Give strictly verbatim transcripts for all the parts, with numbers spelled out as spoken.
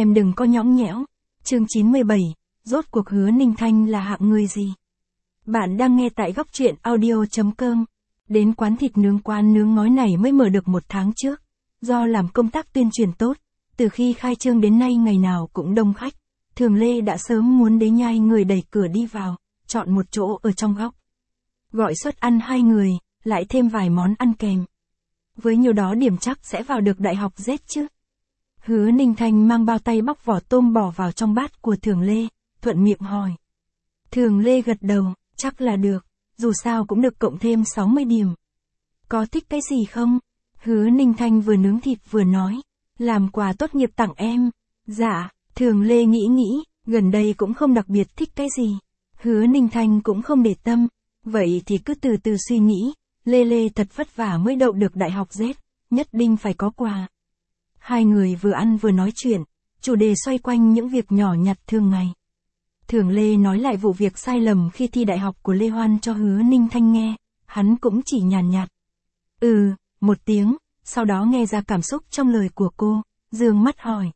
Em đừng có nhõng nhẽo. Chương chín mươi bảy, rốt cuộc Hứa Ninh Thanh là hạng người gì? Bạn đang nghe tại góc truyện audio.com. Đến quán thịt nướng quán nướng ngói này mới mở được một tháng trước. Do làm công tác tuyên truyền tốt, từ khi khai trương đến nay ngày nào cũng đông khách. Thường Lê đã sớm muốn đế nhai người đẩy cửa đi vào, chọn một chỗ ở trong góc. Gọi suất ăn hai người, lại thêm vài món ăn kèm. Với nhiều đó điểm chắc sẽ vào được đại học Z chứ. Hứa Ninh Thanh mang bao tay bóc vỏ tôm bỏ vào trong bát của Thường Lê, thuận miệng hỏi. Thường Lê gật đầu, chắc là được, dù sao cũng được cộng thêm sáu mươi điểm. Có thích cái gì không? Hứa Ninh Thanh vừa nướng thịt vừa nói, làm quà tốt nghiệp tặng em. Dạ, Thường Lê nghĩ nghĩ, gần đây cũng không đặc biệt thích cái gì. Hứa Ninh Thanh cũng không để tâm, vậy thì cứ từ từ suy nghĩ, Lê Lê thật vất vả mới đậu được đại học Z, nhất định phải có quà. Hai người vừa ăn vừa nói chuyện, chủ đề xoay quanh những việc nhỏ nhặt thường ngày. Thường Lê nói lại vụ việc sai lầm khi thi đại học của Lê Hoan cho Hứa Ninh Thanh nghe, hắn cũng chỉ nhàn nhạt. Ừ, một tiếng, sau đó nghe ra cảm xúc trong lời của cô, dương mắt hỏi.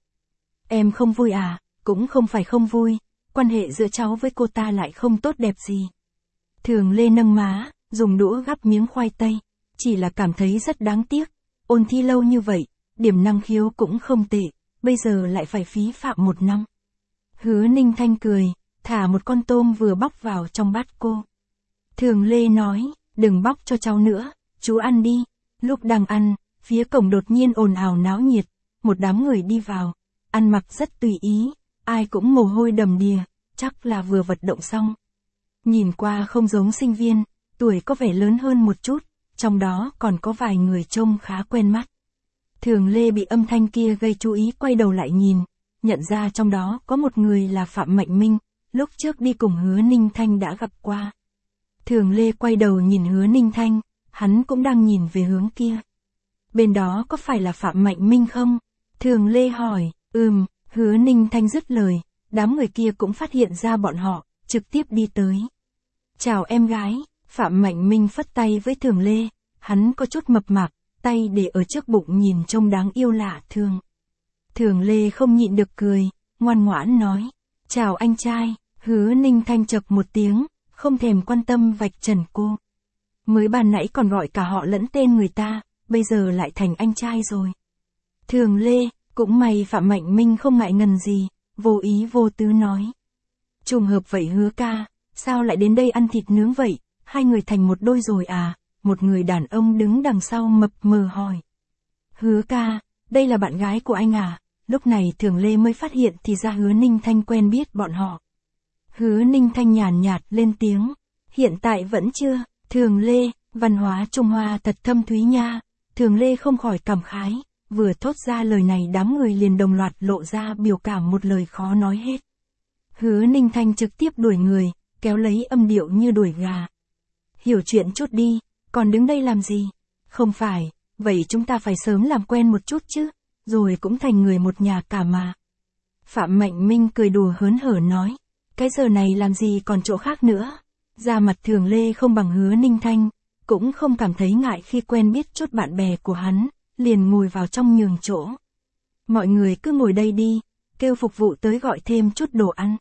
Em không vui à? Cũng không phải không vui, quan hệ giữa cháu với cô ta lại không tốt đẹp gì. Thường Lê nâng má, dùng đũa gắp miếng khoai tây, chỉ là cảm thấy rất đáng tiếc, ôn thi lâu như vậy, điểm năng khiếu cũng không tệ, bây giờ lại phải phí phạm một năm. Hứa Ninh Thanh cười, thả một con tôm vừa bóc vào trong bát cô. Thường Lê nói, đừng bóc cho cháu nữa, chú ăn đi. Lúc đang ăn, phía cổng đột nhiên ồn ào náo nhiệt, một đám người đi vào, ăn mặc rất tùy ý, ai cũng mồ hôi đầm đìa, chắc là vừa vận động xong. Nhìn qua không giống sinh viên, tuổi có vẻ lớn hơn một chút, trong đó còn có vài người trông khá quen mắt. Thường Lê bị âm thanh kia gây chú ý quay đầu lại nhìn, nhận ra trong đó có một người là Phạm Mạnh Minh, lúc trước đi cùng Hứa Ninh Thanh đã gặp qua. Thường Lê quay đầu nhìn Hứa Ninh Thanh, hắn cũng đang nhìn về hướng kia. Bên đó có phải là Phạm Mạnh Minh không? Thường Lê hỏi, ừm, Hứa Ninh Thanh dứt lời, đám người kia cũng phát hiện ra bọn họ, trực tiếp đi tới. Chào em gái, Phạm Mạnh Minh phất tay với Thường Lê, hắn có chút mập mạp, tay để ở trước bụng nhìn trông đáng yêu lạ thường. Thường Lê không nhịn được cười, ngoan ngoãn nói, chào anh trai. Hứa Ninh Thanh chậc một tiếng, không thèm quan tâm vạch trần cô. Mới ban nãy còn gọi cả họ lẫn tên người ta, bây giờ lại thành anh trai rồi. Thường Lê, cũng may Phạm Mạnh Minh không ngại ngần gì, vô ý vô tứ nói. Trùng hợp vậy Hứa ca, sao lại đến đây ăn thịt nướng vậy, hai người thành một đôi rồi à? Một người đàn ông đứng đằng sau mập mờ hỏi. Hứa ca, đây là bạn gái của anh à? Lúc này Thường Lê mới phát hiện thì ra Hứa Ninh Thanh quen biết bọn họ. Hứa Ninh Thanh nhàn nhạt lên tiếng. Hiện tại vẫn chưa. Thường Lê, văn hóa Trung Hoa thật thâm thúy nha. Thường Lê không khỏi cảm khái, vừa thốt ra lời này đám người liền đồng loạt lộ ra biểu cảm một lời khó nói hết. Hứa Ninh Thanh trực tiếp đuổi người, kéo lấy âm điệu như đuổi gà. Hiểu chuyện chút đi, còn đứng đây làm gì? Không phải, vậy chúng ta phải sớm làm quen một chút chứ, rồi cũng thành người một nhà cả mà. Phạm Mạnh Minh cười đùa hớn hở nói, cái giờ này làm gì còn chỗ khác nữa. Da mặt Thường Lê không bằng Hứa Ninh Thanh, cũng không cảm thấy ngại khi quen biết chút bạn bè của hắn, liền ngồi vào trong nhường chỗ. Mọi người cứ ngồi đây đi, kêu phục vụ tới gọi thêm chút đồ ăn.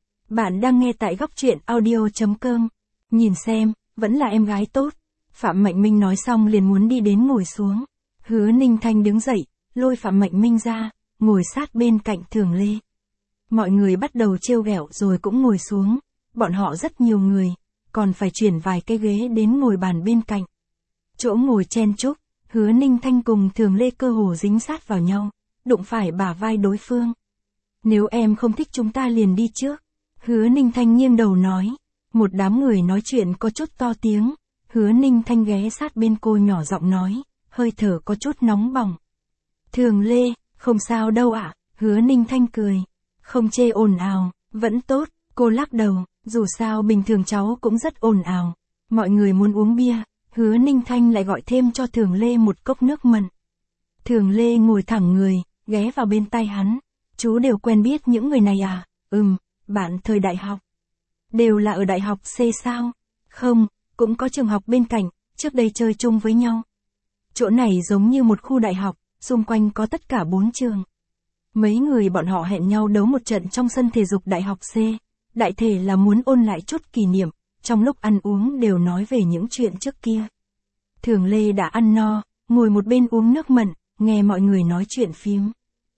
Bạn đang nghe tại góc truyện audio.com, nhìn xem, vẫn là em gái tốt. Phạm Mạnh Minh nói xong liền muốn đi đến ngồi xuống. Hứa Ninh Thanh đứng dậy, lôi Phạm Mạnh Minh ra, ngồi sát bên cạnh Thường Lê. Mọi người bắt đầu trêu ghẹo rồi cũng ngồi xuống, bọn họ rất nhiều người, còn phải chuyển vài cái ghế đến ngồi bàn bên cạnh. Chỗ ngồi chen chúc, Hứa Ninh Thanh cùng Thường Lê cơ hồ dính sát vào nhau, đụng phải bả vai đối phương. Nếu em không thích chúng ta liền đi trước. Hứa Ninh Thanh nghiêng đầu nói, một đám người nói chuyện có chút to tiếng. Hứa Ninh Thanh ghé sát bên cô nhỏ giọng nói, hơi thở có chút nóng bỏng. Thường Lê, không sao đâu ạ. Hứa Ninh Thanh cười, không chê ồn ào, vẫn tốt. Cô lắc đầu, dù sao bình thường cháu cũng rất ồn ào. Mọi người muốn uống bia, Hứa Ninh Thanh lại gọi thêm cho Thường Lê một cốc nước mận. Thường Lê ngồi thẳng người, ghé vào bên tai hắn. Chú đều quen biết những người này à? Ừm, bạn thời đại học. Đều là ở đại học C sao? Không, cũng có trường học bên cạnh, trước đây chơi chung với nhau. Chỗ này giống như một khu đại học, xung quanh có tất cả bốn trường. Mấy người bọn họ hẹn nhau đấu một trận trong sân thể dục đại học C, đại thể là muốn ôn lại chút kỷ niệm, trong lúc ăn uống đều nói về những chuyện trước kia. Thường Lê đã ăn no, ngồi một bên uống nước mận, nghe mọi người nói chuyện phím.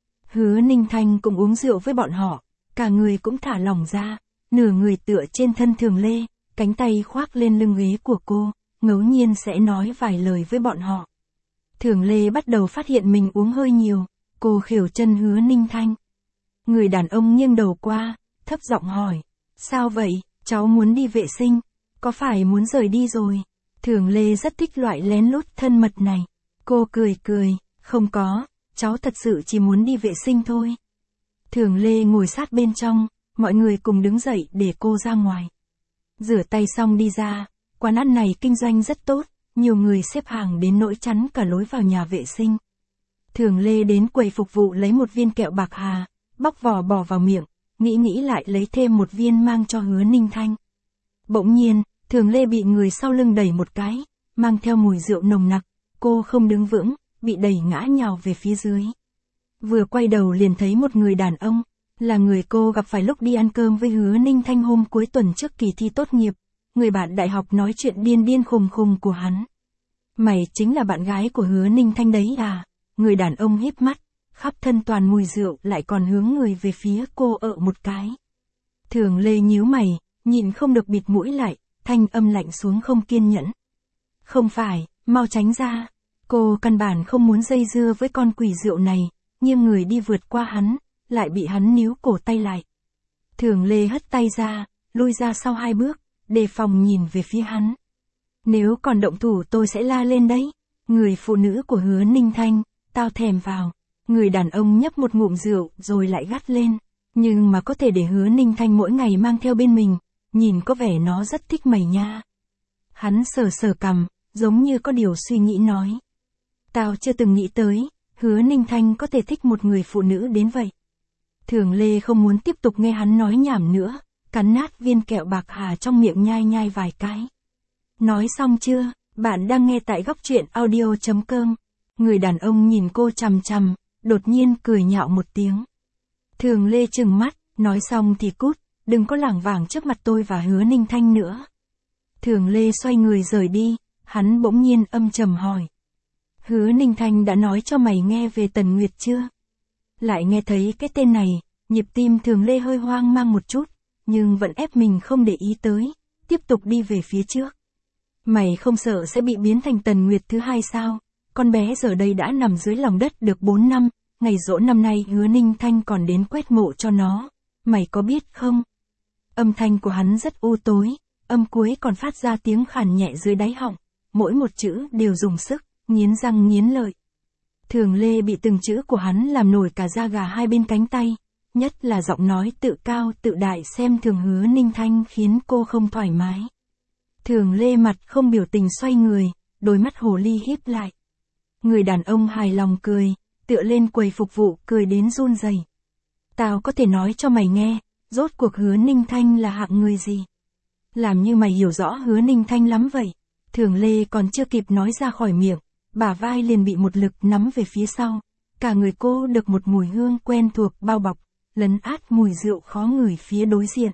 Hứa Ninh Thanh cũng uống rượu với bọn họ, cả người cũng thả lỏng ra, nửa người tựa trên thân Thường Lê, cánh tay khoác lên lưng ghế của cô, ngẫu nhiên sẽ nói vài lời với bọn họ. Thường Lê bắt đầu phát hiện mình uống hơi nhiều, cô khều chân Hứa Ninh Thanh. Người đàn ông nghiêng đầu qua, thấp giọng hỏi, sao vậy, cháu muốn đi vệ sinh, có phải muốn rời đi rồi? Thường Lê rất thích loại lén lút thân mật này. Cô cười cười, không có, cháu thật sự chỉ muốn đi vệ sinh thôi. Thường Lê ngồi sát bên trong, mọi người cùng đứng dậy để cô ra ngoài. Rửa tay xong đi ra, quán ăn này kinh doanh rất tốt, nhiều người xếp hàng đến nỗi chắn cả lối vào nhà vệ sinh. Thường Lê đến quầy phục vụ lấy một viên kẹo bạc hà, bóc vỏ bỏ vào miệng, nghĩ nghĩ lại lấy thêm một viên mang cho Hứa Ninh Thanh. Bỗng nhiên, Thường Lê bị người sau lưng đẩy một cái, mang theo mùi rượu nồng nặc, cô không đứng vững, bị đẩy ngã nhào về phía dưới. Vừa quay đầu liền thấy một người đàn ông, là người cô gặp phải lúc đi ăn cơm với Hứa Ninh Thanh hôm cuối tuần trước kỳ thi tốt nghiệp, người bạn đại học nói chuyện điên điên khùng khùng của hắn. Mày chính là bạn gái của Hứa Ninh Thanh đấy à? Người đàn ông híp mắt, khắp thân toàn mùi rượu lại còn hướng người về phía cô ợ một cái. Thường Lê nhíu mày, nhìn không được bịt mũi lại, thanh âm lạnh xuống không kiên nhẫn. Không phải, mau tránh ra. Cô căn bản không muốn dây dưa với con quỷ rượu này, nhưng người đi vượt qua hắn, lại bị hắn níu cổ tay lại. Thường Lê hất tay ra, lui ra sau hai bước, đề phòng nhìn về phía hắn. Nếu còn động thủ tôi sẽ la lên đấy. Người phụ nữ của Hứa Ninh Thanh, tao thèm vào. Người đàn ông nhấp một ngụm rượu rồi lại gắt lên. Nhưng mà có thể để Hứa Ninh Thanh mỗi ngày mang theo bên mình, nhìn có vẻ nó rất thích mày nha. Hắn sờ sờ cằm, giống như có điều suy nghĩ nói. Tao chưa từng nghĩ tới, Hứa Ninh Thanh có thể thích một người phụ nữ đến vậy. Thường Lê không muốn tiếp tục nghe hắn nói nhảm nữa, cắn nát viên kẹo bạc hà trong miệng nhai nhai vài cái. Nói xong chưa, bạn đang nghe tại góc truyện audio chấm com. Người đàn ông nhìn cô chằm chằm, đột nhiên cười nhạo một tiếng. Thường Lê trừng mắt, nói xong thì cút, đừng có lảng vảng trước mặt tôi và Hứa Ninh Thanh nữa. Thường Lê xoay người rời đi, hắn bỗng nhiên âm trầm hỏi. Hứa Ninh Thanh đã nói cho mày nghe về Tần Nguyệt chưa? Lại nghe thấy cái tên này, nhịp tim Thường Lê hơi hoang mang một chút, nhưng vẫn ép mình không để ý tới, tiếp tục đi về phía trước. Mày không sợ sẽ bị biến thành Tần Nguyệt thứ hai sao? Con bé giờ đây đã nằm dưới lòng đất được bốn năm, ngày giỗ năm nay Hứa Ninh Thanh còn đến quét mộ cho nó, mày có biết không? Âm thanh của hắn rất u tối, âm cuối còn phát ra tiếng khàn nhẹ dưới đáy họng, mỗi một chữ đều dùng sức, nghiến răng nghiến lợi. Thường Lê bị từng chữ của hắn làm nổi cả da gà hai bên cánh tay, nhất là giọng nói tự cao tự đại xem thường Hứa Ninh Thanh khiến cô không thoải mái. Thường Lê mặt không biểu tình xoay người, đôi mắt hồ ly híp lại. Người đàn ông hài lòng cười, tựa lên quầy phục vụ cười đến run rẩy. Tao có thể nói cho mày nghe, rốt cuộc Hứa Ninh Thanh là hạng người gì? Làm như mày hiểu rõ Hứa Ninh Thanh lắm vậy. Thường Lê còn chưa kịp nói ra khỏi miệng, bả vai liền bị một lực nắm về phía sau. Cả người cô được một mùi hương quen thuộc bao bọc, lấn át mùi rượu khó ngửi phía đối diện.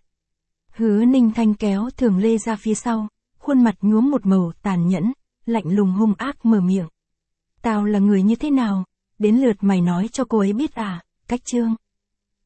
Hứa Ninh Thanh kéo Thường Lê ra phía sau, khuôn mặt nhuốm một màu tàn nhẫn, lạnh lùng hung ác mở miệng. Tao là người như thế nào? Đến lượt mày nói cho cô ấy biết à? Cách chương.